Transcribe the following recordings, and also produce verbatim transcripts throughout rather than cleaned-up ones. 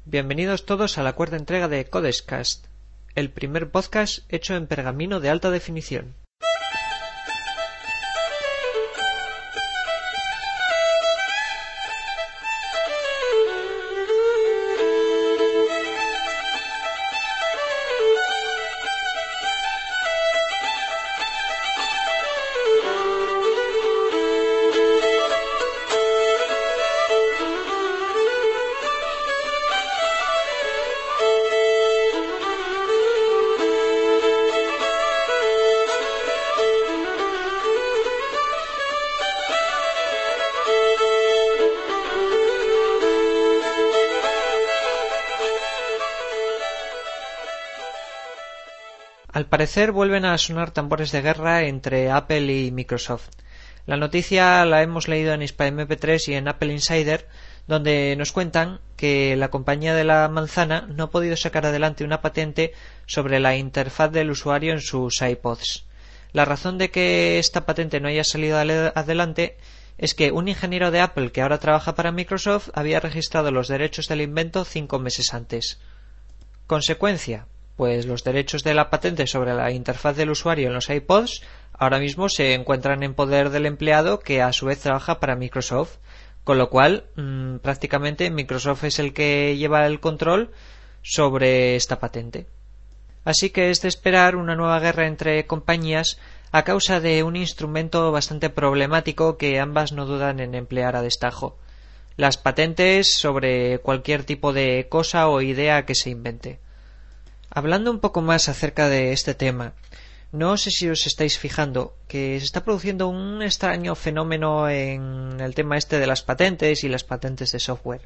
Bienvenidos todos a la cuarta entrega de Codescast, el primer podcast hecho en pergamino de alta definición. Al parecer vuelven a sonar tambores de guerra entre Apple y Microsoft. La noticia la hemos leído en Ispa eme pe tres y en Apple Insider, donde nos cuentan que la compañía de la manzana no ha podido sacar adelante una patente sobre la interfaz del usuario en sus iPods. La razón de que esta patente no haya salido adelante es que un ingeniero de Apple que ahora trabaja para Microsoft había registrado los derechos del invento cinco meses antes. Consecuencia: pues los derechos de la patente sobre la interfaz del usuario en los iPods ahora mismo se encuentran en poder del empleado que a su vez trabaja para Microsoft, con lo cual mmm, prácticamente Microsoft es el que lleva el control sobre esta patente. Así que es de esperar una nueva guerra entre compañías a causa de un instrumento bastante problemático que ambas no dudan en emplear a destajo: las patentes sobre cualquier tipo de cosa o idea que se invente. Hablando un poco más acerca de este tema, no sé si os estáis fijando que se está produciendo un extraño fenómeno en el tema este de las patentes y las patentes de software.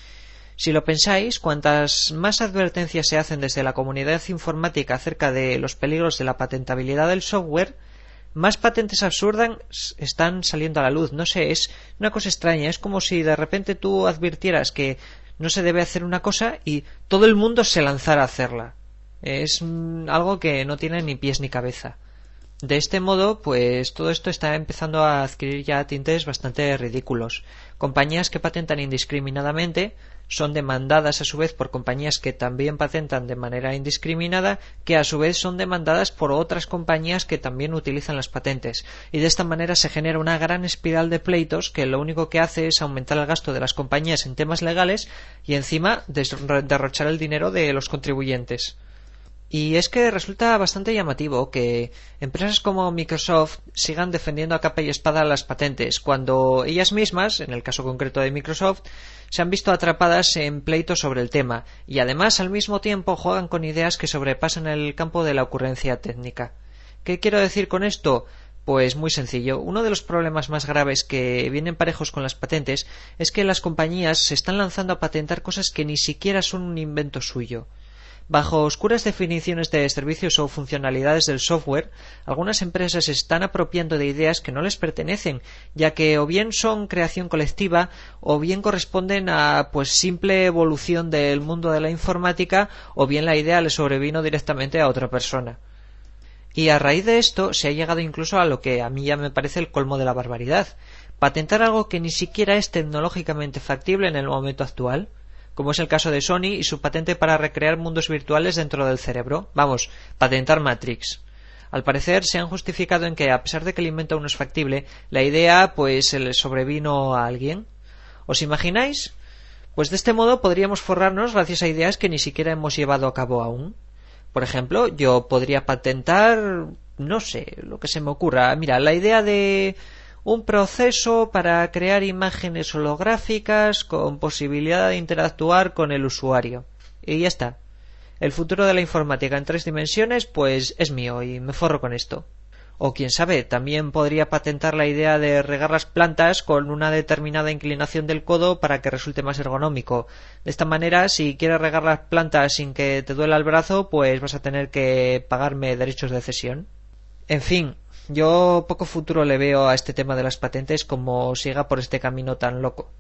Si lo pensáis, cuantas más advertencias se hacen desde la comunidad informática acerca de los peligros de la patentabilidad del software, más patentes absurdas están saliendo a la luz. No sé, es una cosa extraña. Es como si de repente tú advirtieras que no se debe hacer una cosa y todo el mundo se lanzara a hacerla. Es algo que no tiene ni pies ni cabeza. De este modo, pues todo esto está empezando a adquirir ya tintes bastante ridículos. Compañías que patentan indiscriminadamente son demandadas a su vez por compañías que también patentan de manera indiscriminada, que a su vez son demandadas por otras compañías que también utilizan las patentes, y de esta manera se genera una gran espiral de pleitos que lo único que hace es aumentar el gasto de las compañías en temas legales y encima derrochar el dinero de los contribuyentes. Y es que resulta bastante llamativo que empresas como Microsoft sigan defendiendo a capa y espada las patentes, cuando ellas mismas, en el caso concreto de Microsoft, se han visto atrapadas en pleitos sobre el tema, y además al mismo tiempo juegan con ideas que sobrepasan el campo de la ocurrencia técnica. ¿Qué quiero decir con esto? Pues muy sencillo. Uno de los problemas más graves que vienen parejos con las patentes es que las compañías se están lanzando a patentar cosas que ni siquiera son un invento suyo. Bajo oscuras definiciones de servicios o funcionalidades del software, algunas empresas se están apropiando de ideas que no les pertenecen, ya que o bien son creación colectiva o bien corresponden a pues simple evolución del mundo de la informática, o bien la idea le sobrevino directamente a otra persona. Y a raíz de esto se ha llegado incluso a lo que a mí ya me parece el colmo de la barbaridad: patentar algo que ni siquiera es tecnológicamente factible en el momento actual, como es el caso de Sony y su patente para recrear mundos virtuales dentro del cerebro. Vamos, patentar Matrix. Al parecer se han justificado en que, a pesar de que el invento aún no es factible, la idea pues se le sobrevino a alguien. ¿Os imagináis? Pues de este modo podríamos forrarnos gracias a ideas que ni siquiera hemos llevado a cabo aún. Por ejemplo, yo podría patentar, no sé, lo que se me ocurra. Mira, la idea de un proceso para crear imágenes holográficas con posibilidad de interactuar con el usuario. Y ya está. El futuro de la informática en tres dimensiones pues es mío y me forro con esto. O quién sabe, también podría patentar la idea de regar las plantas con una determinada inclinación del codo para que resulte más ergonómico. De esta manera, si quieres regar las plantas sin que te duela el brazo, pues vas a tener que pagarme derechos de cesión. En fin, yo poco futuro le veo a este tema de las patentes como siga por este camino tan loco.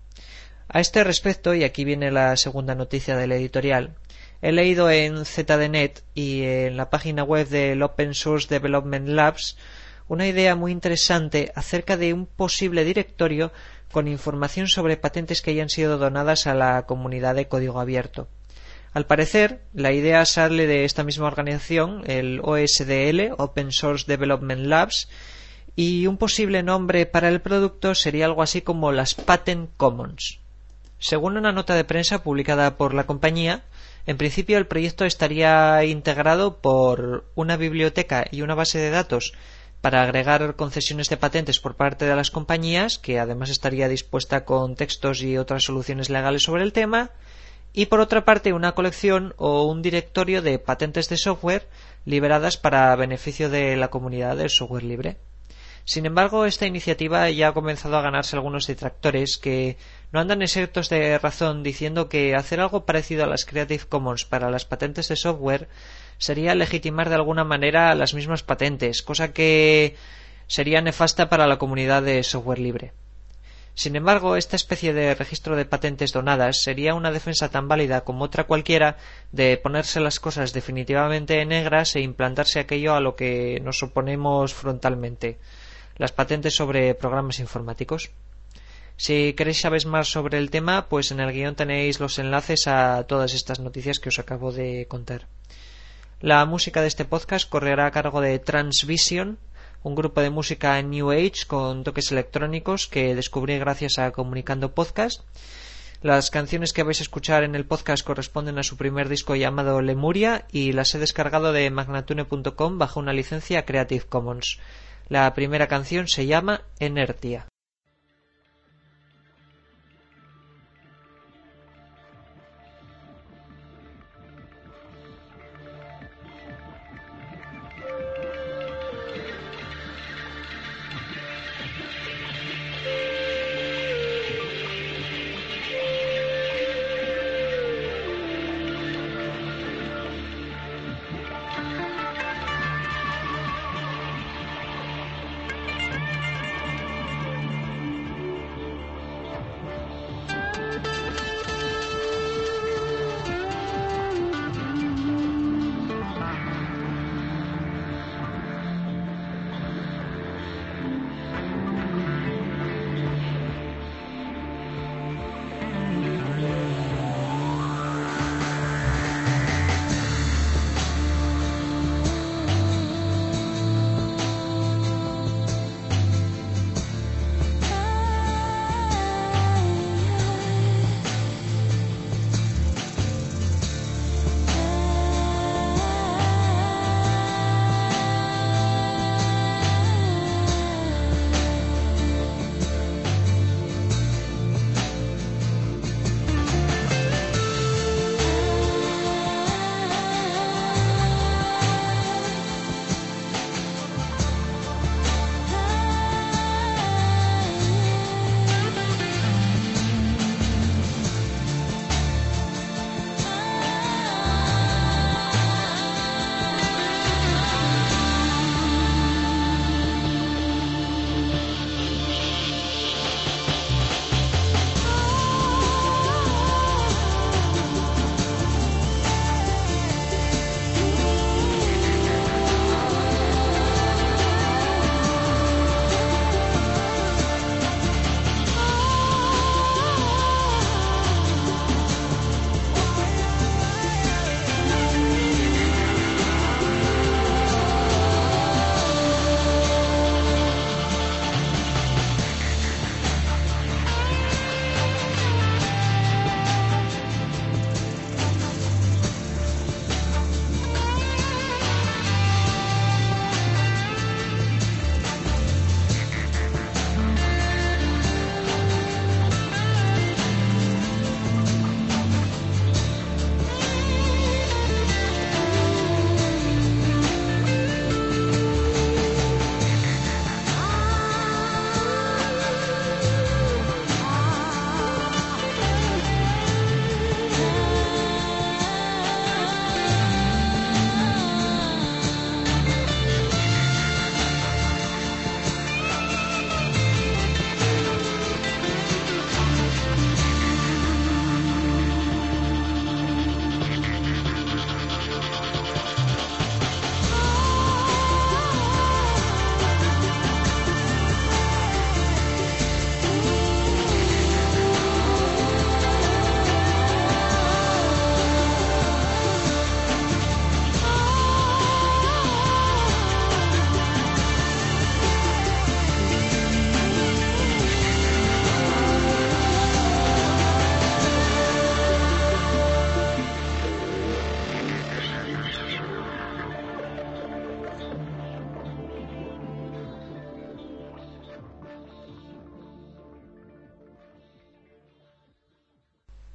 A este respecto, y aquí viene la segunda noticia del editorial, he leído en Z D Net y en la página web del Open Source Development Labs una idea muy interesante acerca de un posible directorio con información sobre patentes que hayan sido donadas a la comunidad de código abierto. Al parecer, la idea sale de esta misma organización, el O S D L, Open Source Development Labs, y un posible nombre para el producto sería algo así como las Patent Commons. Según una nota de prensa publicada por la compañía, en principio el proyecto estaría integrado por una biblioteca y una base de datos para agregar concesiones de patentes por parte de las compañías, que además estaría dispuesta con textos y otras soluciones legales sobre el tema, y por otra parte una colección o un directorio de patentes de software liberadas para beneficio de la comunidad del software libre. Sin embargo, esta iniciativa ya ha comenzado a ganarse algunos detractores que no andan exentos de razón diciendo que hacer algo parecido a las Creative Commons para las patentes de software sería legitimar de alguna manera las mismas patentes, cosa que sería nefasta para la comunidad de software libre. Sin embargo, esta especie de registro de patentes donadas sería una defensa tan válida como otra cualquiera de ponerse las cosas definitivamente negras e implantarse aquello a lo que nos oponemos frontalmente, las patentes sobre programas informáticos. Si queréis saber más sobre el tema, pues en el guión tenéis los enlaces a todas estas noticias que os acabo de contar. La música de este podcast correrá a cargo de Transvision, un grupo de música New Age con toques electrónicos que descubrí gracias a Comunicando Podcast. Las canciones que vais a escuchar en el podcast corresponden a su primer disco llamado Lemuria y las he descargado de magnatune punto com bajo una licencia Creative Commons. La primera canción se llama Enertia.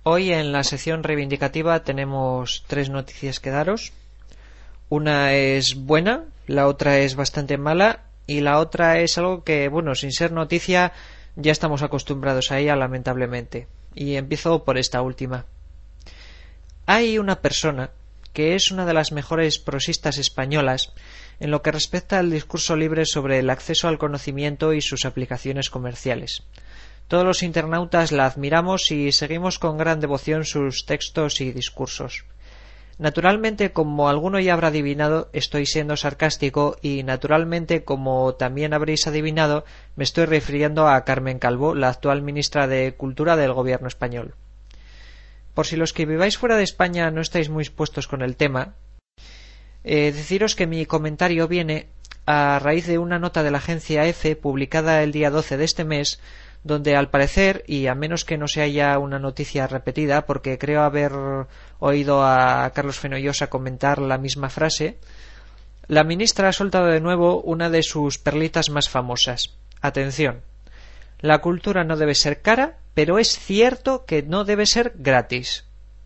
Hoy en la sección reivindicativa tenemos tres noticias que daros. Una es buena, la otra es bastante mala y la otra es algo que, bueno, sin ser noticia ya estamos acostumbrados a ella, lamentablemente. Y empiezo por esta última. Hay una persona que es una de las mejores prosistas españolas en lo que respecta al discurso libre sobre el acceso al conocimiento y sus aplicaciones comerciales. Todos los internautas la admiramos y seguimos con gran devoción sus textos y discursos. Naturalmente, como alguno ya habrá adivinado, estoy siendo sarcástico y, naturalmente, como también habréis adivinado, me estoy refiriendo a Carmen Calvo, la actual ministra de Cultura del Gobierno español. Por si los que viváis fuera de España no estáis muy puestos con el tema, eh, deciros que mi comentario viene a raíz de una nota de la agencia EFE publicada el día doce de este mes, donde al parecer, y a menos que no sea ya una noticia repetida, porque creo haber oído a Carlos Fenollosa comentar la misma frase, la ministra ha soltado de nuevo una de sus perlitas más famosas. Atención, la cultura no debe ser cara, pero es cierto que no debe ser gratis.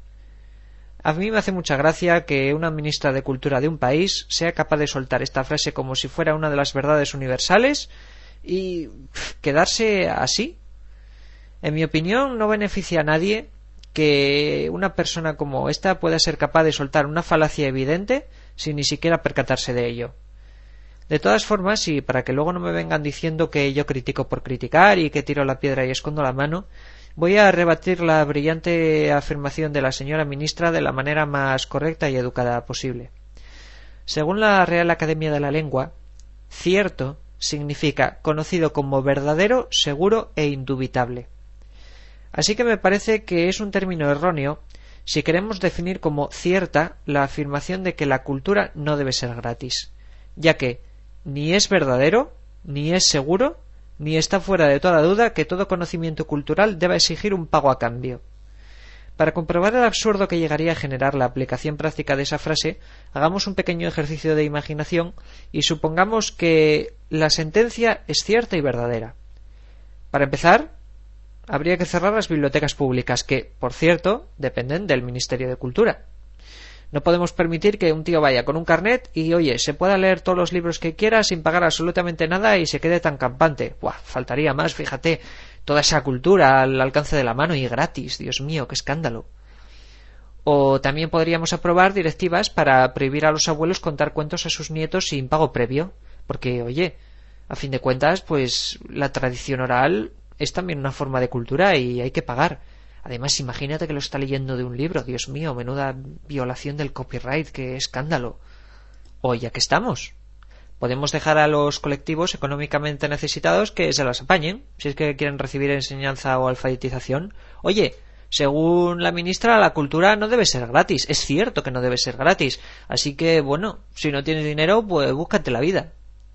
A mí me hace mucha gracia que una ministra de Cultura de un país sea capaz de soltar esta frase como si fuera una de las verdades universales y quedarse así. En mi opinión, no beneficia a nadie que una persona como esta pueda ser capaz de soltar una falacia evidente sin ni siquiera percatarse de ello. De todas formas, y para que luego no me vengan diciendo que yo critico por criticar y que tiro la piedra y escondo la mano, voy a rebatir la brillante afirmación de la señora ministra de la manera más correcta y educada posible. Según la Real Academia de la Lengua, cierto significa conocido como verdadero, seguro e indubitable. Así que me parece que es un término erróneo si queremos definir como cierta la afirmación de que la cultura no debe ser gratis, ya que ni es verdadero, ni es seguro, ni está fuera de toda duda que todo conocimiento cultural deba exigir un pago a cambio. Para comprobar el absurdo que llegaría a generar la aplicación práctica de esa frase, hagamos un pequeño ejercicio de imaginación y supongamos que la sentencia es cierta y verdadera. Para empezar, habría que cerrar las bibliotecas públicas que, por cierto, dependen del Ministerio de Cultura. No podemos permitir que un tío vaya con un carnet y, oye, se pueda leer todos los libros que quiera sin pagar absolutamente nada y se quede tan campante. Buah, faltaría más, fíjate. Toda esa cultura al alcance de la mano y gratis. Dios mío, qué escándalo. O también podríamos aprobar directivas para prohibir a los abuelos contar cuentos a sus nietos sin pago previo. Porque, oye, a fin de cuentas, pues la tradición oral es también una forma de cultura y hay que pagar. Además, imagínate que lo está leyendo de un libro. Dios mío, menuda violación del copyright, qué escándalo. O ya que estamos, podemos dejar a los colectivos económicamente necesitados que se las apañen, si es que quieren recibir enseñanza o alfabetización. Oye, según la ministra, la cultura no debe ser gratis. Es cierto que no debe ser gratis. Así que, bueno, si no tienes dinero, pues búscate la vida.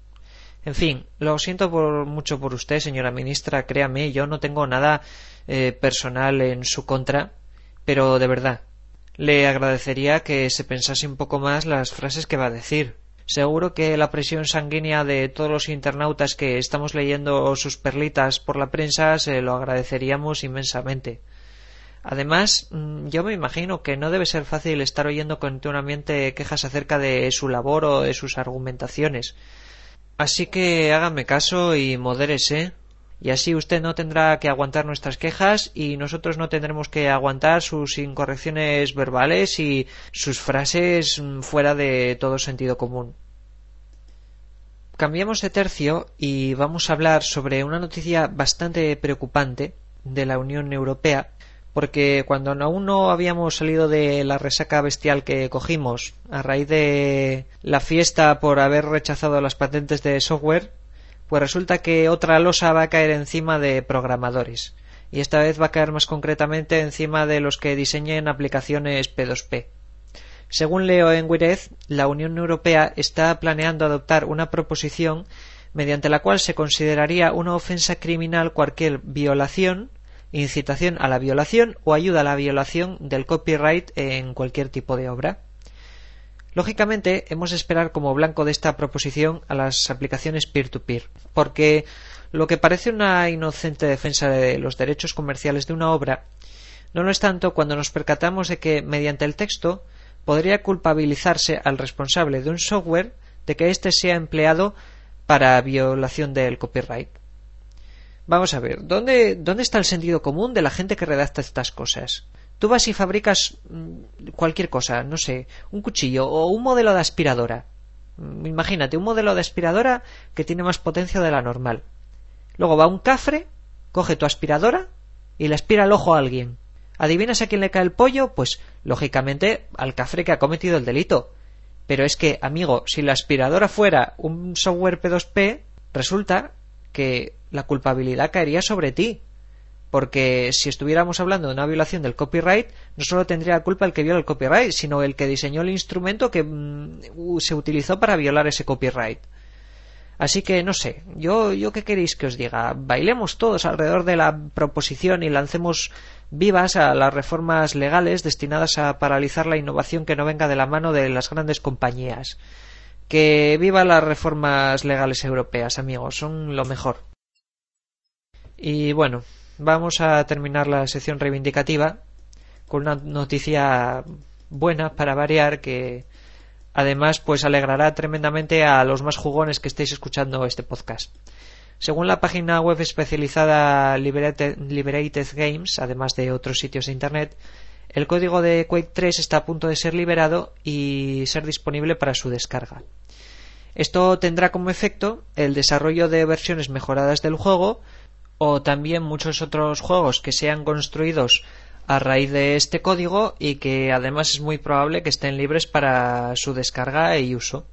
En fin, lo siento por, mucho por usted, señora ministra, créame, yo no tengo nada eh, personal en su contra, pero de verdad, le agradecería que se pensase un poco más las frases que va a decir. Seguro que la presión sanguínea de todos los internautas que estamos leyendo sus perlitas por la prensa se lo agradeceríamos inmensamente. Además, yo me imagino que no debe ser fácil estar oyendo continuamente quejas acerca de su labor o de sus argumentaciones. Así que hágame caso y modérese, y así usted no tendrá que aguantar nuestras quejas y nosotros no tendremos que aguantar sus incorrecciones verbales y sus frases fuera de todo sentido común. Cambiamos de tercio y vamos a hablar sobre una noticia bastante preocupante de la Unión Europea, porque cuando aún no habíamos salido de la resaca bestial que cogimos a raíz de la fiesta por haber rechazado las patentes de software, pues resulta que otra losa va a caer encima de programadores, y esta vez va a caer más concretamente encima de los que diseñen aplicaciones P dos P. Según leo en Wired, la Unión Europea está planeando adoptar una proposición mediante la cual se consideraría una ofensa criminal cualquier violación, incitación a la violación o ayuda a la violación del copyright en cualquier tipo de obra. Lógicamente, hemos de esperar como blanco de esta proposición a las aplicaciones peer-to-peer, porque lo que parece una inocente defensa de los derechos comerciales de una obra No lo es tanto cuando nos percatamos de que, mediante el texto, podría culpabilizarse al responsable de un software de que éste sea empleado para violación del copyright. Vamos a ver, ¿dónde, ¿dónde está el sentido común de la gente que redacta estas cosas? Tú vas y fabricas cualquier cosa, no sé, un cuchillo o un modelo de aspiradora. Imagínate, un modelo de aspiradora que tiene más potencia de la normal. Luego va un cafre, coge tu aspiradora y le aspira el ojo a alguien. ¿Adivinas a quién le cae el pollo? Pues, lógicamente, al cafre que ha cometido el delito. Pero es que, amigo, si la aspiradora fuera un software P dos P, resulta que la culpabilidad caería sobre ti. Porque si estuviéramos hablando de una violación del copyright, no solo tendría la culpa el que viola el copyright, sino el que diseñó el instrumento que mm, se utilizó para violar ese copyright. Así que no sé, yo, yo qué queréis que os diga, bailemos todos alrededor de la proposición y lancemos vivas a las reformas legales destinadas a paralizar la innovación que no venga de la mano de las grandes compañías. Que viva las reformas legales europeas, amigos, son lo mejor. Y bueno, vamos a terminar la sección reivindicativa con una noticia buena para variar, que además pues alegrará tremendamente a los más jugones que estéis escuchando este podcast. Según la página web especializada Liberated, Liberated Games, además de otros sitios de internet, el código de Quake tres está a punto de ser liberado y ser disponible para su descarga. Esto tendrá como efecto el desarrollo de versiones mejoradas del juego, o también muchos otros juegos que sean construidos a raíz de este código y que además es muy probable que estén libres para su descarga y uso.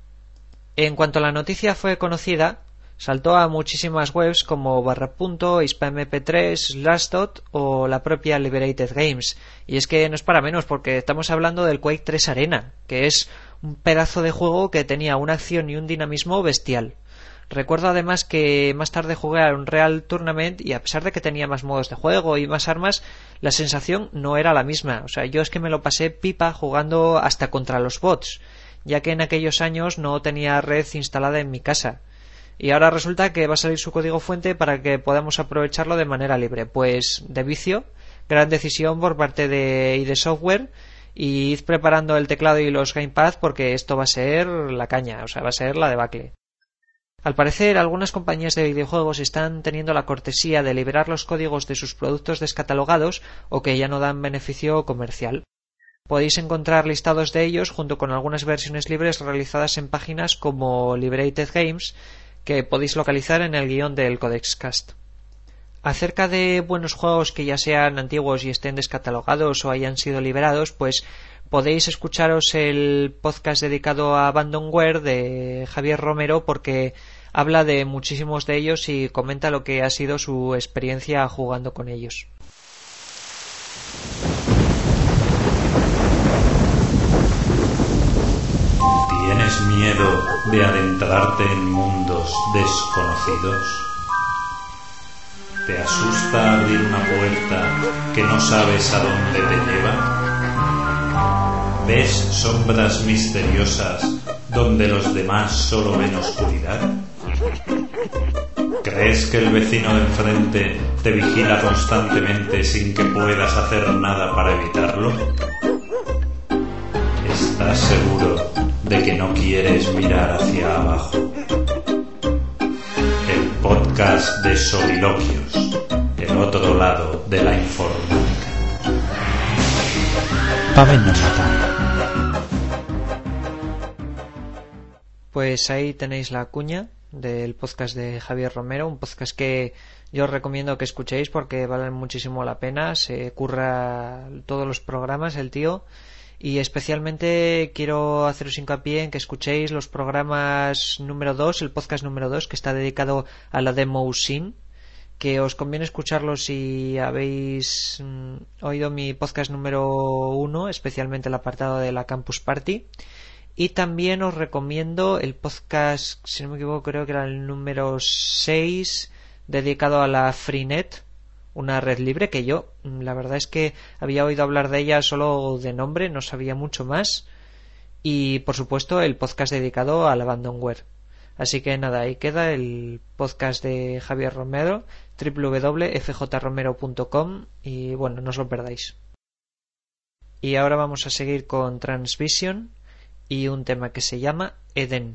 En cuanto la noticia fue conocida, saltó a muchísimas webs como Barrapunto, IspaMP tres, Slashdot o la propia Liberated Games. Y es que no es para menos, porque estamos hablando del Quake tres Arena, que es un pedazo de juego que tenía una acción y un dinamismo bestial. Recuerdo además que más tarde jugué a Unreal Tournament y a pesar de que tenía más modos de juego y más armas, la sensación no era la misma. O sea, yo es que me lo pasé pipa jugando hasta contra los bots, ya que en aquellos años no tenía red instalada en mi casa. Y ahora resulta que va a salir su código fuente para que podamos aprovecharlo de manera libre. Pues de vicio, gran decisión por parte de I D Software, y id preparando el teclado y los gamepads porque esto va a ser la caña, o sea, va a ser la debacle. Al parecer, algunas compañías de videojuegos están teniendo la cortesía de liberar los códigos de sus productos descatalogados o que ya no dan beneficio comercial. Podéis encontrar listados de ellos junto con algunas versiones libres realizadas en páginas como Liberated Games, que podéis localizar en el guión del Codexcast. Acerca de buenos juegos que ya sean antiguos y estén descatalogados o hayan sido liberados, pues podéis escucharos el podcast dedicado a Abandonware de Javier Romero, porque habla de muchísimos de ellos y comenta lo que ha sido su experiencia jugando con ellos. ¿Tienes miedo de adentrarte en mundos desconocidos? ¿Te asusta abrir una puerta que no sabes a dónde te lleva? ¿Ves sombras misteriosas donde los demás solo ven oscuridad? ¿Crees que el vecino de enfrente te vigila constantemente sin que puedas hacer nada para evitarlo? ¿Estás seguro de que no quieres mirar hacia abajo? El podcast de Soliloquios, el otro lado de la informática. Pavel nos mata. Pues ahí tenéis la cuña del podcast de Javier Romero, un podcast que yo os recomiendo que escuchéis porque valen muchísimo la pena, se curra todos los programas el tío, y especialmente quiero haceros hincapié en que escuchéis los programas número dos, el podcast número dos, que está dedicado a la demo Sin, que os conviene escucharlo si habéis mm, oído mi podcast número uno, especialmente el apartado de la Campus Party. Y también os recomiendo el podcast, si no me equivoco, creo que era el número seis, dedicado a la Freenet, una red libre que yo, la verdad es que había oído hablar de ella solo de nombre, no sabía mucho más. Y por supuesto el podcast dedicado al Abandonware. Así que nada, ahí queda el podcast de Javier Romero, w w w punto f j romero punto com, y bueno, no os lo perdáis. Y ahora vamos a seguir con Transvision y un tema que se llama Eden.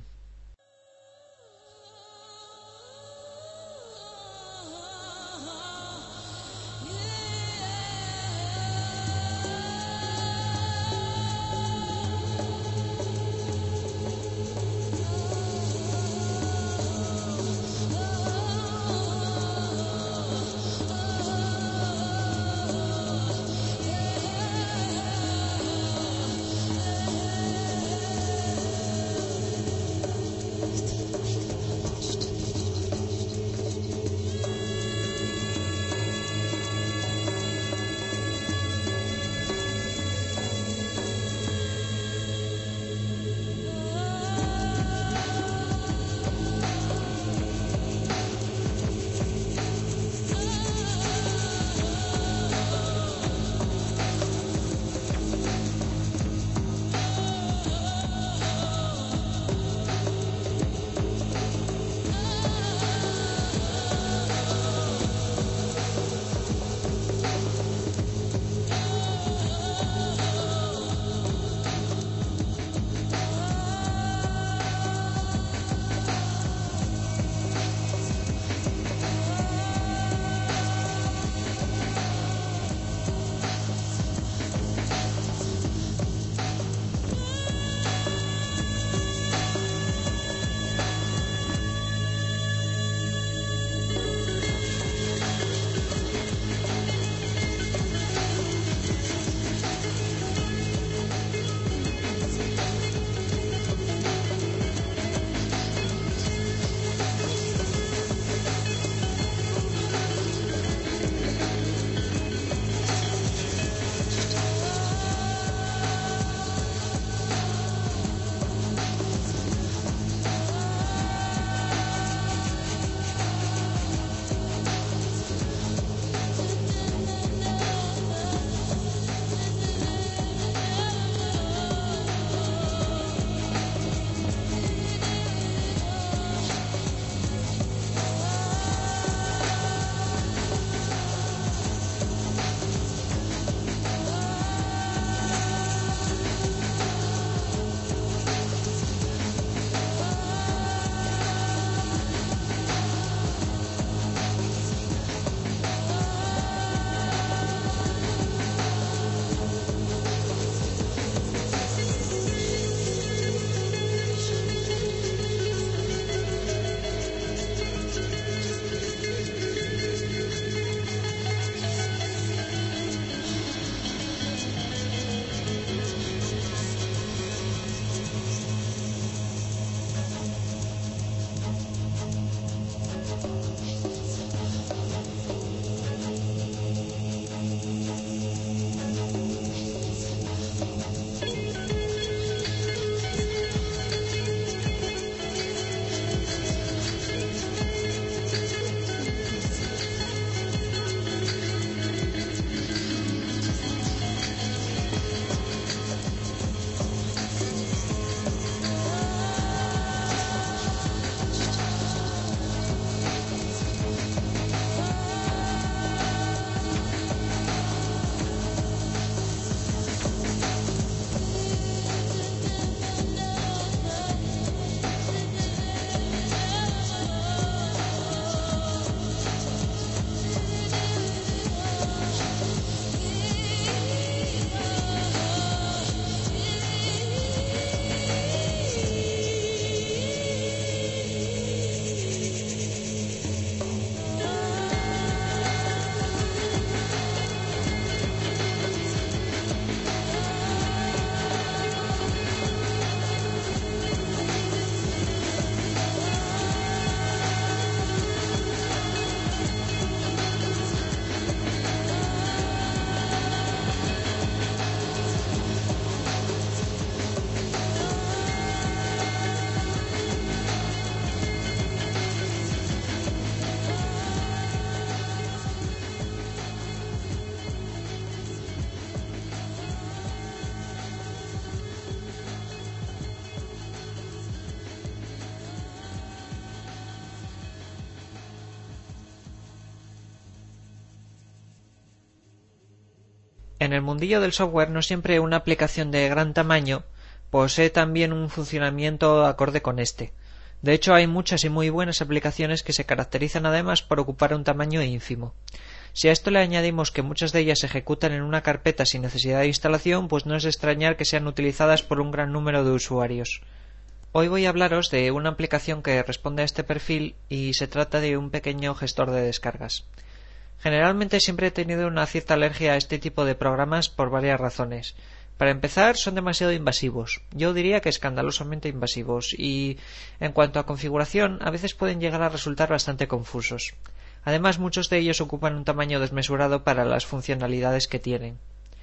En el mundillo del software no siempre una aplicación de gran tamaño posee también un funcionamiento acorde con este. De hecho, hay muchas y muy buenas aplicaciones que se caracterizan además por ocupar un tamaño ínfimo. Si a esto le añadimos que muchas de ellas se ejecutan en una carpeta sin necesidad de instalación, pues no es de extrañar que sean utilizadas por un gran número de usuarios. Hoy voy a hablaros de una aplicación que responde a este perfil y se trata de un pequeño gestor de descargas. Generalmente siempre he tenido una cierta alergia a este tipo de programas por varias razones. Para empezar, son demasiado invasivos. Yo diría que escandalosamente invasivos y, en cuanto a configuración, a veces pueden llegar a resultar bastante confusos. Además, muchos de ellos ocupan un tamaño desmesurado para las funcionalidades que tienen.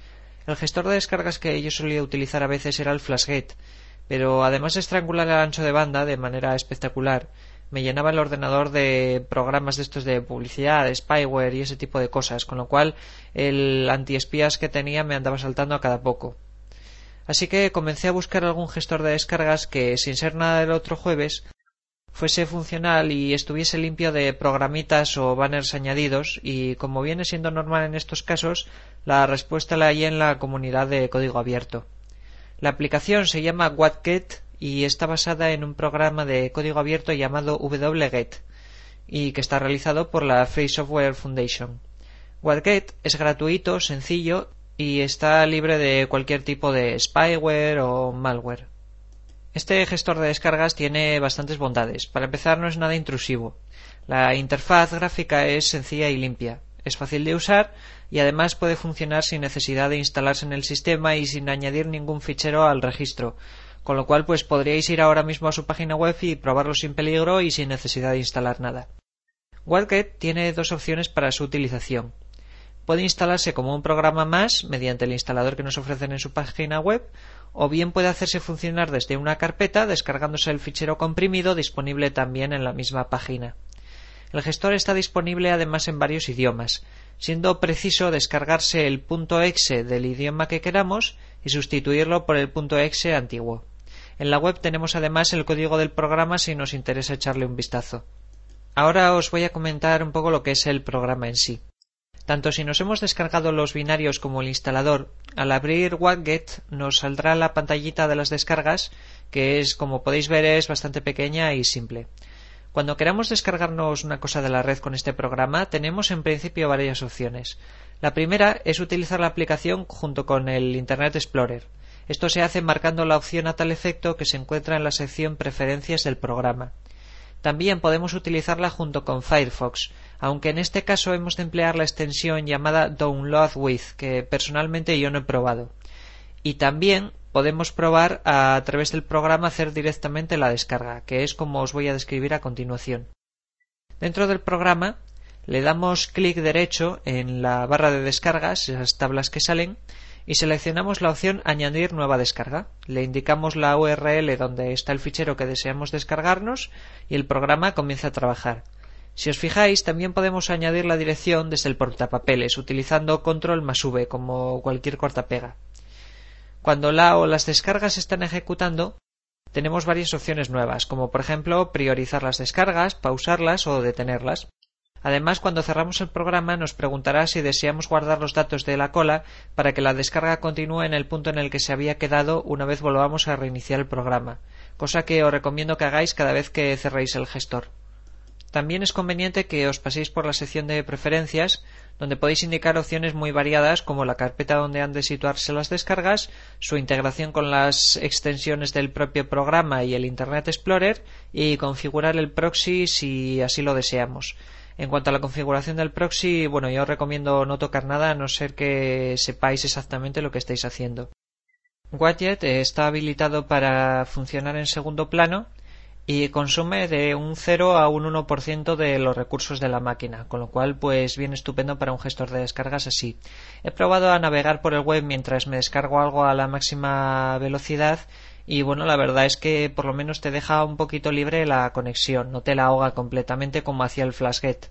El gestor de descargas que yo solía utilizar a veces era el FlashGate, pero además de estrangular el ancho de banda de manera espectacular, me llenaba el ordenador de programas de estos de publicidad, de spyware y ese tipo de cosas, con lo cual el antiespías que tenía me andaba saltando a cada poco. Así que comencé a buscar algún gestor de descargas que, sin ser nada del otro jueves, fuese funcional y estuviese limpio de programitas o banners añadidos, y como viene siendo normal en estos casos, la respuesta la hallé en la comunidad de código abierto. La aplicación se llama WhatGet y está basada en un programa de código abierto llamado wget y que está realizado por la Free Software Foundation. WhatGet es gratuito, sencillo y está libre de cualquier tipo de spyware o malware. Este gestor de descargas tiene bastantes bondades. Para empezar, no es nada intrusivo. La interfaz gráfica es sencilla y limpia. Es fácil de usar y además puede funcionar sin necesidad de instalarse en el sistema y sin añadir ningún fichero al registro, con lo cual pues podríais ir ahora mismo a su página web y probarlo sin peligro y sin necesidad de instalar nada. WhatGet tiene dos opciones para su utilización. Puede instalarse como un programa más mediante el instalador que nos ofrecen en su página web, o bien puede hacerse funcionar desde una carpeta descargándose el fichero comprimido disponible también en la misma página. El gestor está disponible además en varios idiomas, siendo preciso descargarse el .exe del idioma que queramos y sustituirlo por el .exe antiguo. En la web tenemos además el código del programa si nos interesa echarle un vistazo. Ahora os voy a comentar un poco lo que es el programa en sí. Tanto si nos hemos descargado los binarios como el instalador, al abrir WhatGet nos saldrá la pantallita de las descargas, que es, como podéis ver, es bastante pequeña y simple. Cuando queramos descargarnos una cosa de la red con este programa, tenemos en principio varias opciones. La primera es utilizar la aplicación junto con el Internet Explorer. Esto se hace marcando la opción a tal efecto que se encuentra en la sección Preferencias del programa. También podemos utilizarla junto con Firefox, aunque en este caso hemos de emplear la extensión llamada Download With, que personalmente yo no he probado. Y también podemos probar a, a través del programa hacer directamente la descarga, que es como os voy a describir a continuación. Dentro del programa le damos clic derecho en la barra de descargas, esas tablas que salen, y seleccionamos la opción Añadir nueva descarga. Le indicamos la U R L donde está el fichero que deseamos descargarnos y el programa comienza a trabajar. Si os fijáis, también podemos añadir la dirección desde el portapapeles utilizando control más V como cualquier cortapega. Cuando la o las descargas están ejecutando, tenemos varias opciones nuevas, como por ejemplo priorizar las descargas, pausarlas o detenerlas. Además, cuando cerramos el programa nos preguntará si deseamos guardar los datos de la cola para que la descarga continúe en el punto en el que se había quedado una vez volvamos a reiniciar el programa, cosa que os recomiendo que hagáis cada vez que cerréis el gestor. También es conveniente que os paséis por la sección de preferencias, donde podéis indicar opciones muy variadas como la carpeta donde han de situarse las descargas, su integración con las extensiones del propio programa y el Internet Explorer, y configurar el proxy si así lo deseamos. En cuanto a la configuración del proxy, bueno, yo os recomiendo no tocar nada a no ser que sepáis exactamente lo que estáis haciendo. WhatGet está habilitado para funcionar en segundo plano y consume de un cero a un uno por ciento de los recursos de la máquina, con lo cual pues viene estupendo para un gestor de descargas así. He probado a navegar por el web mientras me descargo algo a la máxima velocidad y bueno, la verdad es que por lo menos te deja un poquito libre la conexión, no te la ahoga completamente como hacía el FlashGet.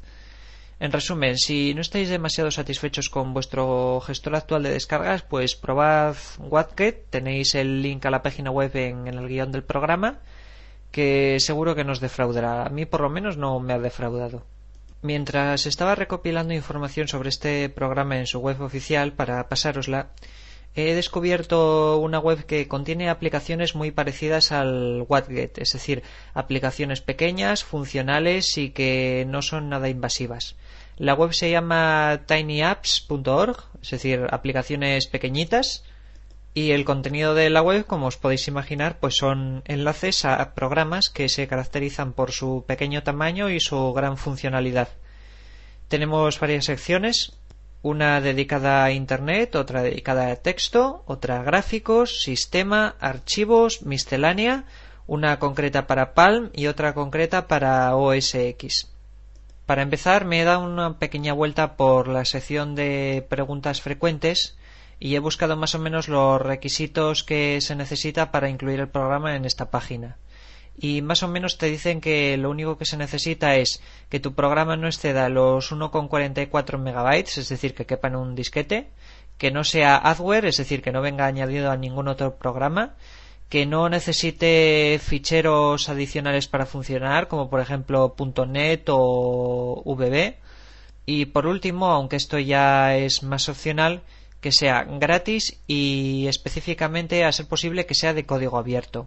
En resumen, si no estáis demasiado satisfechos con vuestro gestor actual de descargas, pues probad WhatGet, tenéis el link a la página web en, en el guión del programa, que seguro que nos defraudará. A mí por lo menos no me ha defraudado. Mientras estaba recopilando información sobre este programa en su web oficial para pasárosla, he descubierto una web que contiene aplicaciones muy parecidas al WhatGet, es decir, aplicaciones pequeñas, funcionales y que no son nada invasivas. La web se llama tiny apps punto org, es decir, aplicaciones pequeñitas, y el contenido de la web, como os podéis imaginar, pues son enlaces a programas que se caracterizan por su pequeño tamaño y su gran funcionalidad. Tenemos varias secciones, una dedicada a Internet, otra dedicada a texto, otra a gráficos, sistema, archivos, miscelánea, una concreta para Palm y otra concreta para O S X. Para empezar, me he dado una pequeña vuelta por la sección de preguntas frecuentes y he buscado más o menos los requisitos que se necesita para incluir el programa en esta página. Y más o menos te dicen que lo único que se necesita es que tu programa no exceda los uno coma cuarenta y cuatro megabytes, es decir, que quepa en un disquete, que no sea adware, es decir, que no venga añadido a ningún otro programa, que no necesite ficheros adicionales para funcionar, como por ejemplo .net o V B, y por último, aunque esto ya es más opcional, que sea gratis y específicamente, a ser posible, que sea de código abierto.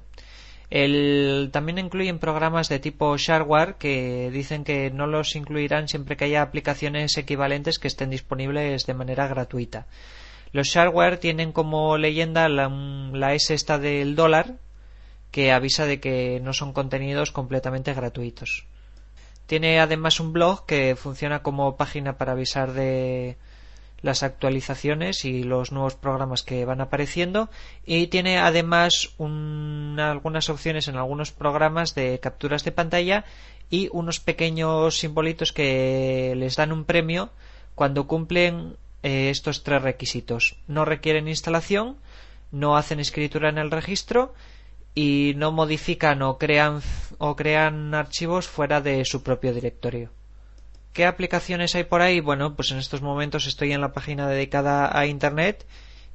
El, también incluyen programas de tipo shareware que dicen que no los incluirán siempre que haya aplicaciones equivalentes que estén disponibles de manera gratuita. Los shareware tienen como leyenda la, la S esta del dólar, que avisa de que no son contenidos completamente gratuitos. Tiene además un blog que funciona como página para avisar de las actualizaciones y los nuevos programas que van apareciendo, y tiene además un, algunas opciones en algunos programas de capturas de pantalla y unos pequeños simbolitos que les dan un premio cuando cumplen eh, estos tres requisitos: no requieren instalación, no hacen escritura en el registro y no modifican o crean o crean archivos fuera de su propio directorio. ¿Qué aplicaciones hay por ahí? Bueno, pues en estos momentos estoy en la página dedicada a Internet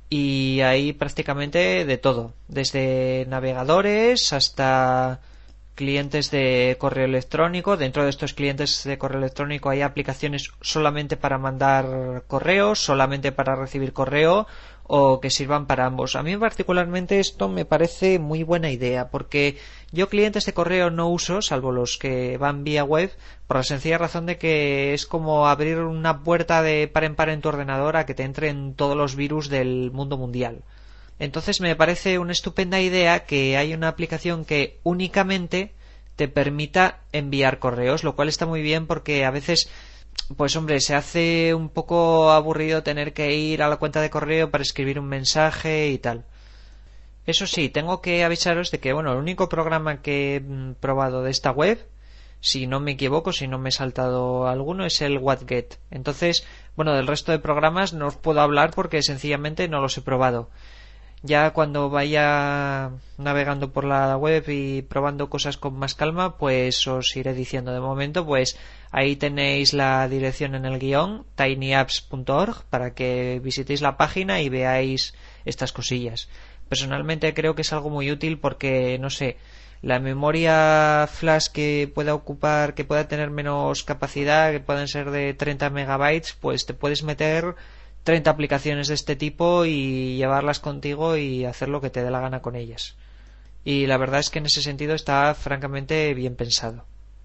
y hay prácticamente de todo, desde navegadores hasta clientes de correo electrónico. Dentro de estos clientes de correo electrónico hay aplicaciones solamente para mandar correos, solamente para recibir correo, o que sirvan para ambos. A mí particularmente esto me parece muy buena idea, porque yo clientes de correo no uso, salvo los que van vía web, por la sencilla razón de que es como abrir una puerta de par en par en tu ordenador a que te entren todos los virus del mundo mundial. Entonces me parece una estupenda idea que hay una aplicación que únicamente te permita enviar correos, lo cual está muy bien porque a veces, pues hombre, se hace un poco aburrido tener que ir a la cuenta de correo para escribir un mensaje y tal. Eso sí, tengo que avisaros de que, bueno, el único programa que he probado de esta web, si no me equivoco, si no me he saltado alguno, es el WhatGet. Entonces, bueno, del resto de programas no os puedo hablar porque sencillamente no los he probado. Ya cuando vaya navegando por la web y probando cosas con más calma, pues os iré diciendo. De momento, pues ahí tenéis la dirección en el guión, tiny apps punto org, para que visitéis la página y veáis estas cosillas. Personalmente creo que es algo muy útil porque, no sé, la memoria flash que pueda ocupar, que pueda tener menos capacidad, que puedan ser de treinta megabytes, pues te puedes meter treinta aplicaciones de este tipo y llevarlas contigo y hacer lo que te dé la gana con ellas. Y la verdad es que en ese sentido está francamente bien pensado.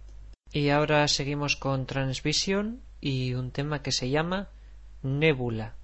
Y ahora seguimos con Transvision y un tema que se llama Nebula.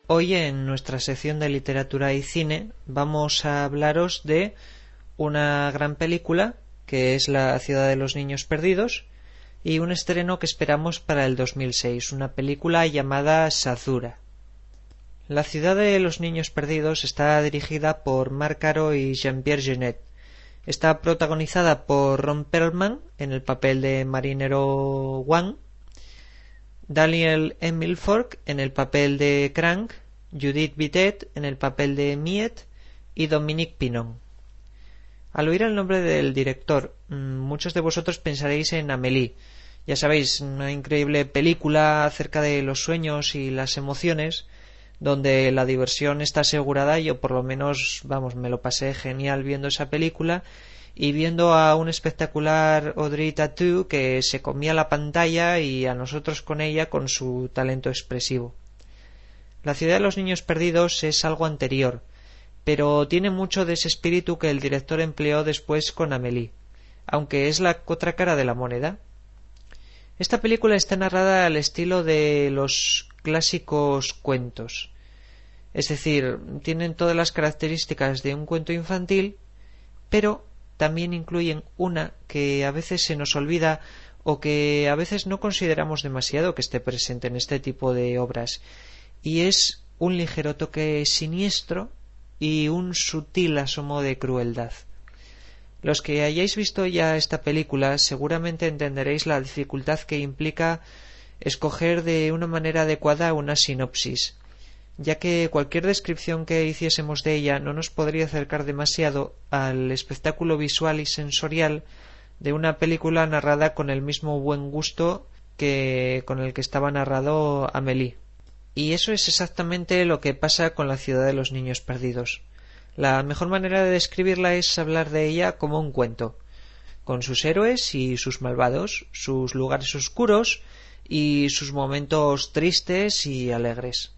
Hoy en nuestra sección de literatura y cine vamos a hablaros de una gran película que es La ciudad de los niños perdidos y un estreno que esperamos para el dos mil seis, una película llamada Zathura. La ciudad de los niños perdidos está dirigida por Marc Caro y Jean-Pierre Jeunet. Está protagonizada por Ron Perlman en el papel de marinero Wang, Daniel Emilfork en el papel de Crank, Judith Bittet en el papel de Miet y Dominique Pinon. Al oír el nombre del director, muchos de vosotros pensaréis en Amélie. Ya sabéis, una increíble película acerca de los sueños y las emociones, donde la diversión está asegurada. Yo por lo menos, vamos, me lo pasé genial viendo esa película y viendo a un espectacular Audrey Tautou que se comía la pantalla y a nosotros con ella con su talento expresivo. La ciudad de los niños perdidos es algo anterior, pero tiene mucho de ese espíritu que el director empleó después con Amélie, aunque es la otra cara de la moneda. Esta película está narrada al estilo de los clásicos cuentos, es decir, tienen todas las características de un cuento infantil, pero también incluyen una que a veces se nos olvida o que a veces no consideramos demasiado que esté presente en este tipo de obras, y es un ligero toque siniestro y un sutil asomo de crueldad. Los que hayáis visto ya esta película seguramente entenderéis la dificultad que implica escoger de una manera adecuada una sinopsis, ya que cualquier descripción que hiciésemos de ella no nos podría acercar demasiado al espectáculo visual y sensorial de una película narrada con el mismo buen gusto que con el que estaba narrado Amélie. Y eso es exactamente lo que pasa con La ciudad de los niños perdidos. La mejor manera de describirla es hablar de ella como un cuento, con sus héroes y sus malvados, sus lugares oscuros y sus momentos tristes y alegres.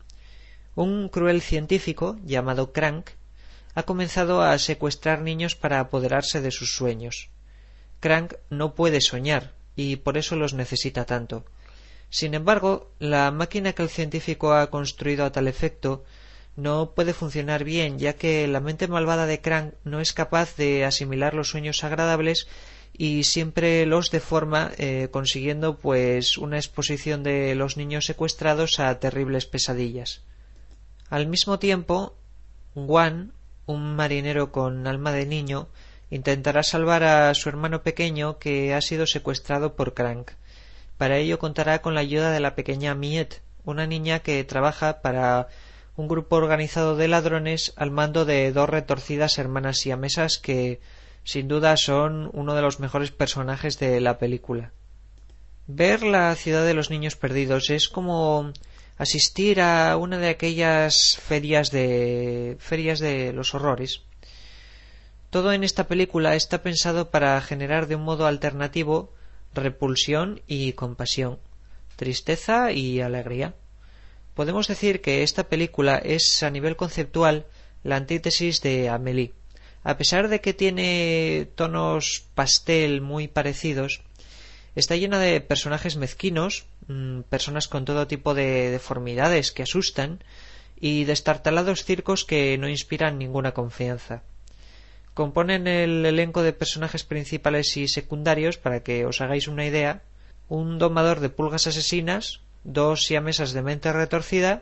Un cruel científico llamado Crank ha comenzado a secuestrar niños para apoderarse de sus sueños. Crank no puede soñar y por eso los necesita tanto. Sin embargo, la máquina que el científico ha construido a tal efecto no puede funcionar bien, ya que la mente malvada de Crank no es capaz de asimilar los sueños agradables y siempre los deforma, eh, consiguiendo pues una exposición de los niños secuestrados a terribles pesadillas. Al mismo tiempo, Wan, un marinero con alma de niño, intentará salvar a su hermano pequeño que ha sido secuestrado por Crank. Para ello contará con la ayuda de la pequeña Miet, una niña que trabaja para un grupo organizado de ladrones al mando de dos retorcidas hermanas siamesas que, sin duda, son uno de los mejores personajes de la película. Ver La ciudad de los niños perdidos es como asistir a una de aquellas ferias de ferias de los horrores. Todo en esta película está pensado para generar de un modo alternativo repulsión y compasión, tristeza y alegría. Podemos decir que esta película es a nivel conceptual la antítesis de Amélie. A pesar de que tiene tonos pastel muy parecidos, está llena de personajes mezquinos, personas con todo tipo de deformidades que asustan y destartalados circos que no inspiran ninguna confianza. Componen el elenco de personajes principales y secundarios, para que os hagáis una idea, un domador de pulgas asesinas, dos siamesas de mente retorcida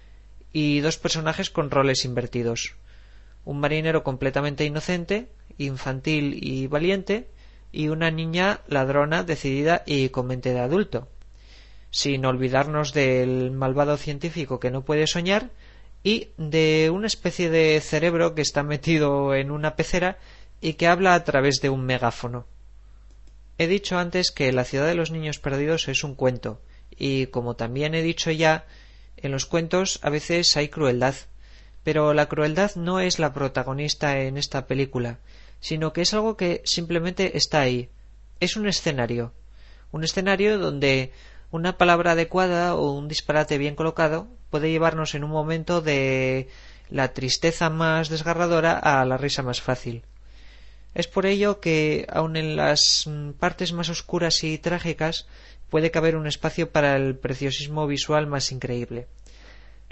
y dos personajes con roles invertidos. Un marinero completamente inocente, infantil y valiente, y una niña ladrona, decidida y con mente de adulto. Sin olvidarnos del malvado científico que no puede soñar y de una especie de cerebro que está metido en una pecera y que habla a través de un megáfono. He dicho antes que La ciudad de los niños perdidos es un cuento, y como también he dicho ya, en los cuentos a veces hay crueldad, pero la crueldad no es la protagonista en esta película, sino que es algo que simplemente está ahí. Es un escenario, un escenario donde una palabra adecuada o un disparate bien colocado puede llevarnos en un momento de la tristeza más desgarradora a la risa más fácil. Es por ello que, aun en las partes más oscuras y trágicas, puede caber un espacio para el preciosismo visual más increíble.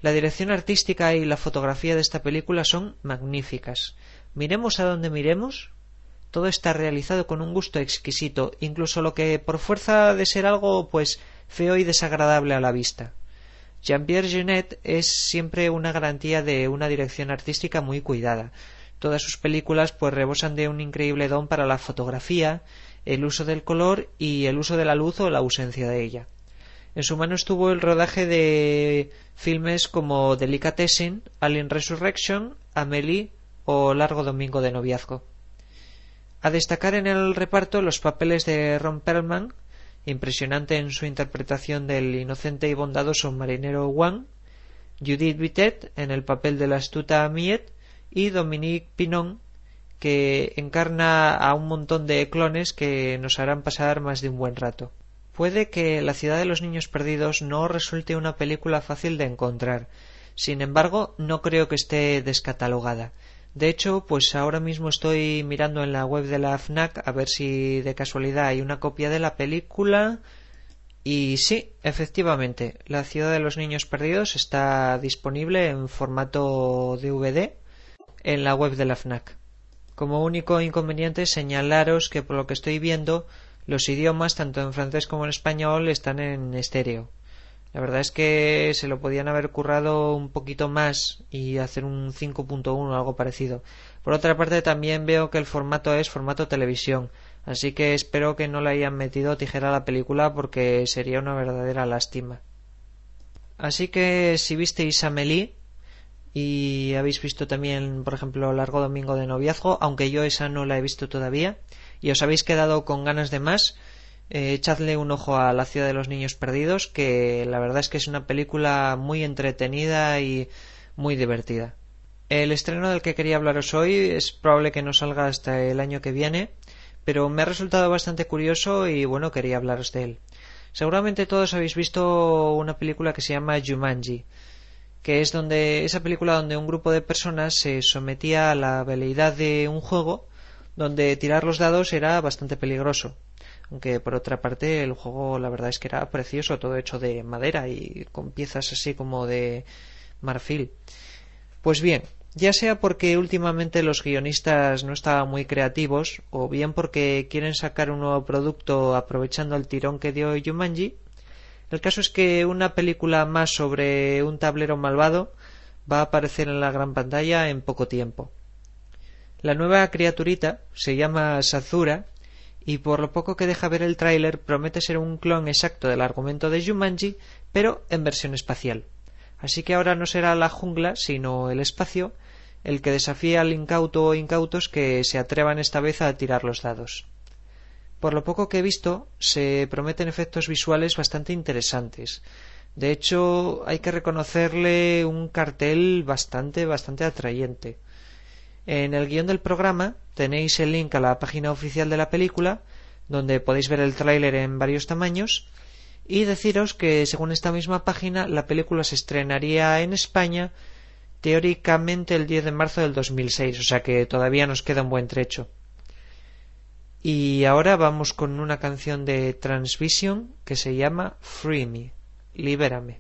La dirección artística y la fotografía de esta película son magníficas. Miremos a donde miremos, todo está realizado con un gusto exquisito, incluso lo que por fuerza de ser algo pues feo y desagradable a la vista. Jean-Pierre Jeunet es siempre una garantía de una dirección artística muy cuidada. Todas sus películas pues rebosan de un increíble don para la fotografía, el uso del color y el uso de la luz o la ausencia de ella. En su mano estuvo el rodaje de filmes como Delicatessen, Alien Resurrection, Amélie o Largo Domingo de Noviazgo. A destacar en el reparto los papeles de Ron Perlman, impresionante en su interpretación del inocente y bondadoso marinero Wang, Judith Bittet en el papel de la astuta Miette y Dominique Pinon, que encarna a un montón de clones que nos harán pasar más de un buen rato. Puede que La ciudad de los niños perdidos no resulte una película fácil de encontrar, sin embargo no creo que esté descatalogada. De hecho, pues ahora mismo estoy mirando en la web de la FNAC a ver si de casualidad hay una copia de la película y sí, efectivamente, La ciudad de los niños perdidos está disponible en formato D V D en la web de la FNAC. Como único inconveniente señalaros que por lo que estoy viendo los idiomas tanto en francés como en español están en estéreo. La verdad es que se lo podían haber currado un poquito más y hacer un cinco punto uno o algo parecido. Por otra parte también veo que el formato es formato televisión, así que espero que no le hayan metido tijera a la película porque sería una verdadera lástima. Así que si visteis Amélie y habéis visto también, por ejemplo, Largo Domingo de Noviazgo, aunque yo esa no la he visto todavía, y os habéis quedado con ganas de más, eh, echadle un ojo a La ciudad de los niños perdidos, que la verdad es que es una película muy entretenida y muy divertida. El estreno del que quería hablaros hoy es probable que no salga hasta el año que viene, pero me ha resultado bastante curioso y bueno, quería hablaros de él. Seguramente todos habéis visto una película que se llama Jumanji, que es donde esa película donde un grupo de personas se sometía a la veleidad de un juego donde tirar los dados era bastante peligroso, aunque por otra parte el juego la verdad es que era precioso, todo hecho de madera y con piezas así como de marfil. Pues bien, ya sea porque últimamente los guionistas no estaban muy creativos o bien porque quieren sacar un nuevo producto aprovechando el tirón que dio Jumanji, el caso es que una película más sobre un tablero malvado va a aparecer en la gran pantalla en poco tiempo. La nueva criaturita se llama Sazura y por lo poco que deja ver el tráiler promete ser un clon exacto del argumento de Jumanji, pero en versión espacial. Así que ahora no será la jungla, sino el espacio, el que desafía al incauto o incautos que se atrevan esta vez a tirar los dados. Por lo poco que he visto, se prometen efectos visuales bastante interesantes. De hecho, hay que reconocerle un cartel bastante, bastante atrayente. En el guión del programa tenéis el link a la página oficial de la película, donde podéis ver el tráiler en varios tamaños, y deciros que, según esta misma página, la película se estrenaría en España teóricamente el diez de marzo del dos mil seis, o sea que todavía nos queda un buen trecho. Y ahora vamos con una canción de Transvision que se llama Free Me, Libérame.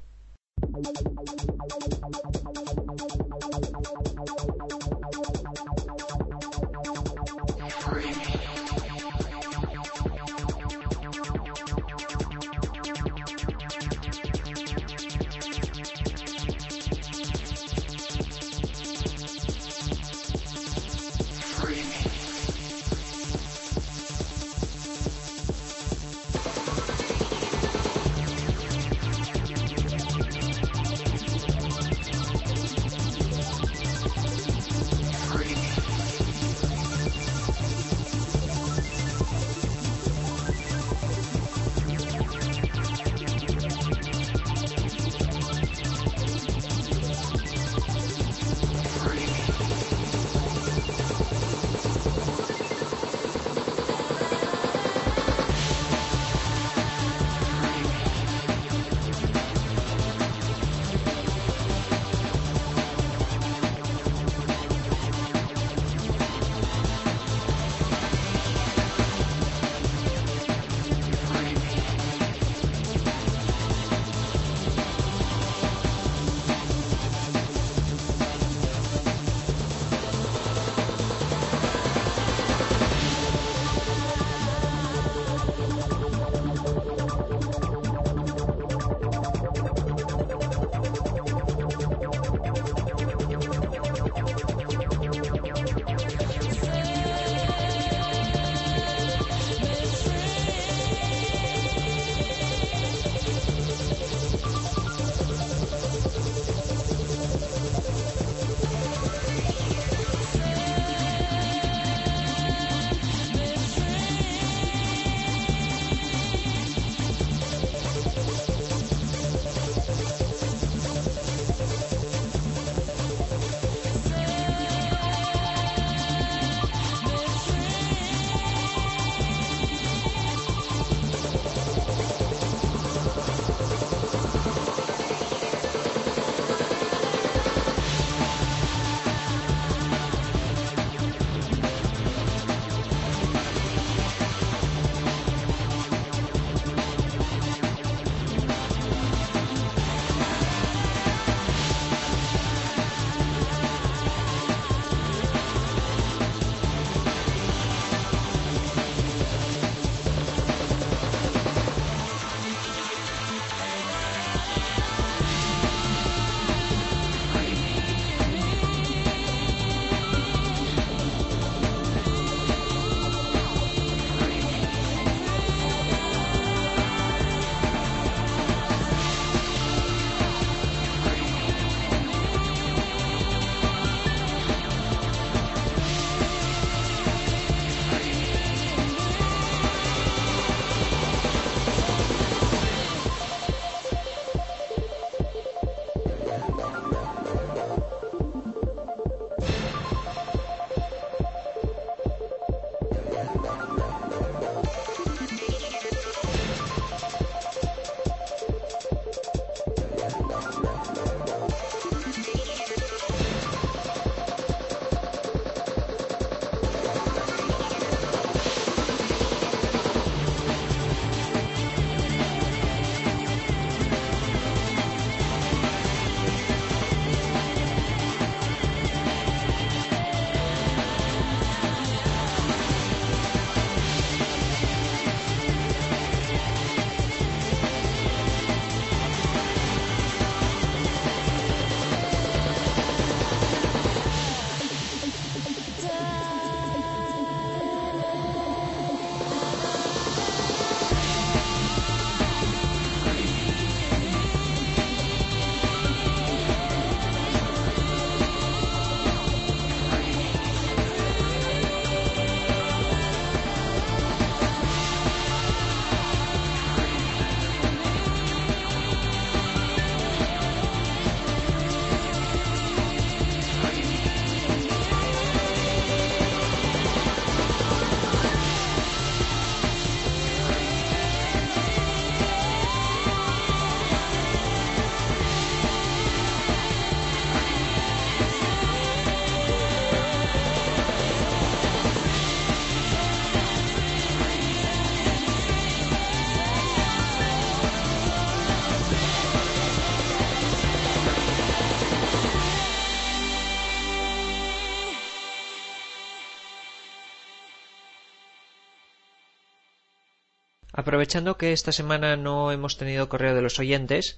Aprovechando que esta semana no hemos tenido correo de los oyentes,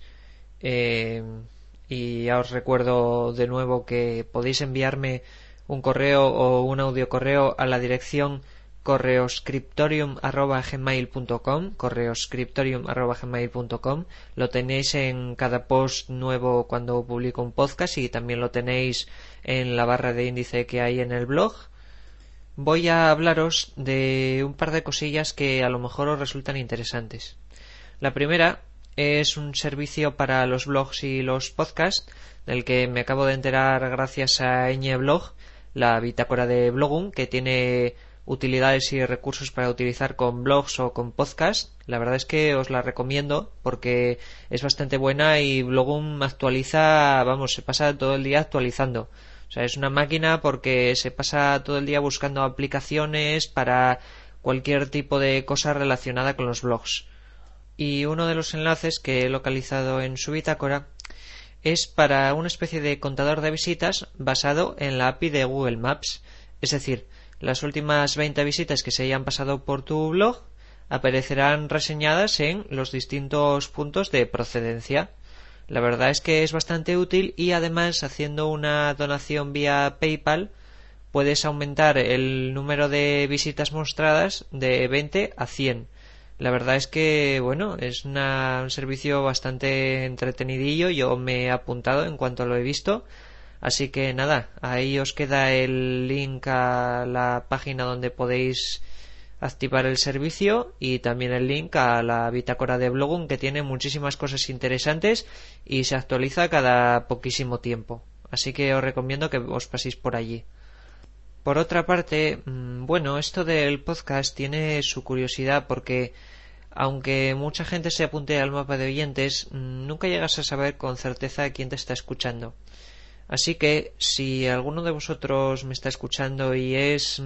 eh, y ya os recuerdo de nuevo que podéis enviarme un correo o un audio correo a la dirección correoscriptorium arroba gmail punto com, correoscriptorium arroba gmail punto com. Lo tenéis en cada post nuevo cuando publico un podcast y también lo tenéis en la barra de índice que hay en el blog. Voy a hablaros de un par de cosillas que a lo mejor os resultan interesantes. La primera es un servicio para los blogs y los podcasts, del que me acabo de enterar gracias a Ñeblog, la bitácora de Blogun, que tiene utilidades y recursos para utilizar con blogs o con podcasts. La verdad es que os la recomiendo porque es bastante buena y Blogun actualiza, vamos, se pasa todo el día actualizando. O sea, es una máquina porque se pasa todo el día buscando aplicaciones para cualquier tipo de cosa relacionada con los blogs. Y uno de los enlaces que he localizado en su bitácora es para una especie de contador de visitas basado en la A P I de Google Maps. Es decir, las últimas veinte visitas que se hayan pasado por tu blog aparecerán reseñadas en los distintos puntos de procedencia. La verdad es que es bastante útil y además haciendo una donación vía PayPal puedes aumentar el número de visitas mostradas de veinte a cien. La verdad es que, bueno, es una, un servicio bastante entretenidillo. Yo me he apuntado en cuanto lo he visto. Así que nada, ahí os queda el link a la página donde podéis activar el servicio y también el link a la bitácora de Blogun, que tiene muchísimas cosas interesantes y se actualiza cada poquísimo tiempo. Así que os recomiendo que os paséis por allí. Por otra parte, bueno, esto del podcast tiene su curiosidad porque aunque mucha gente se apunte al mapa de oyentes, nunca llegas a saber con certeza quién te está escuchando. Así que si alguno de vosotros me está escuchando y es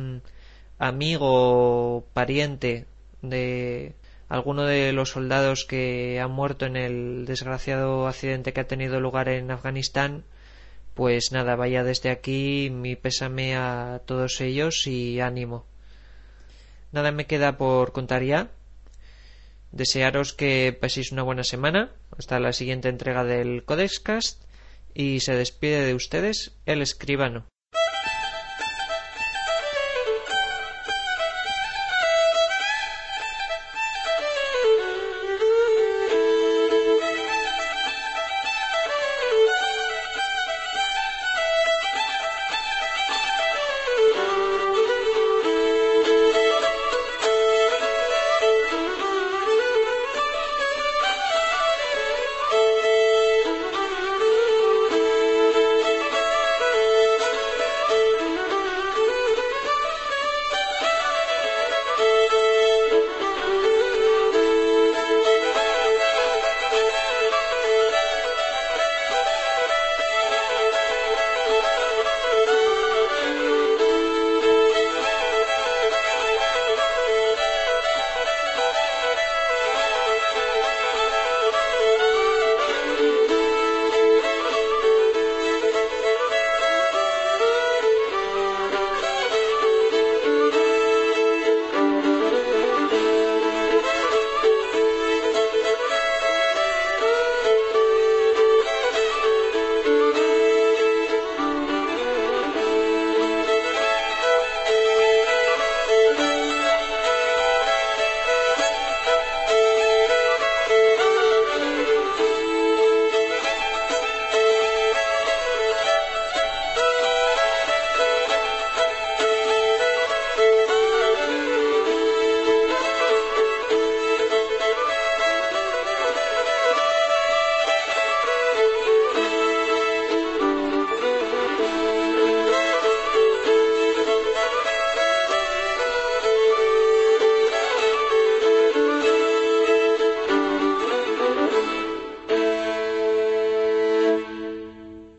amigo o pariente de alguno de los soldados que han muerto en el desgraciado accidente que ha tenido lugar en Afganistán, pues nada, vaya desde aquí mi pésame a todos ellos y ánimo. Nada me queda por contar ya. Desearos que paséis una buena semana hasta la siguiente entrega del Codexcast y se despide de ustedes el escribano.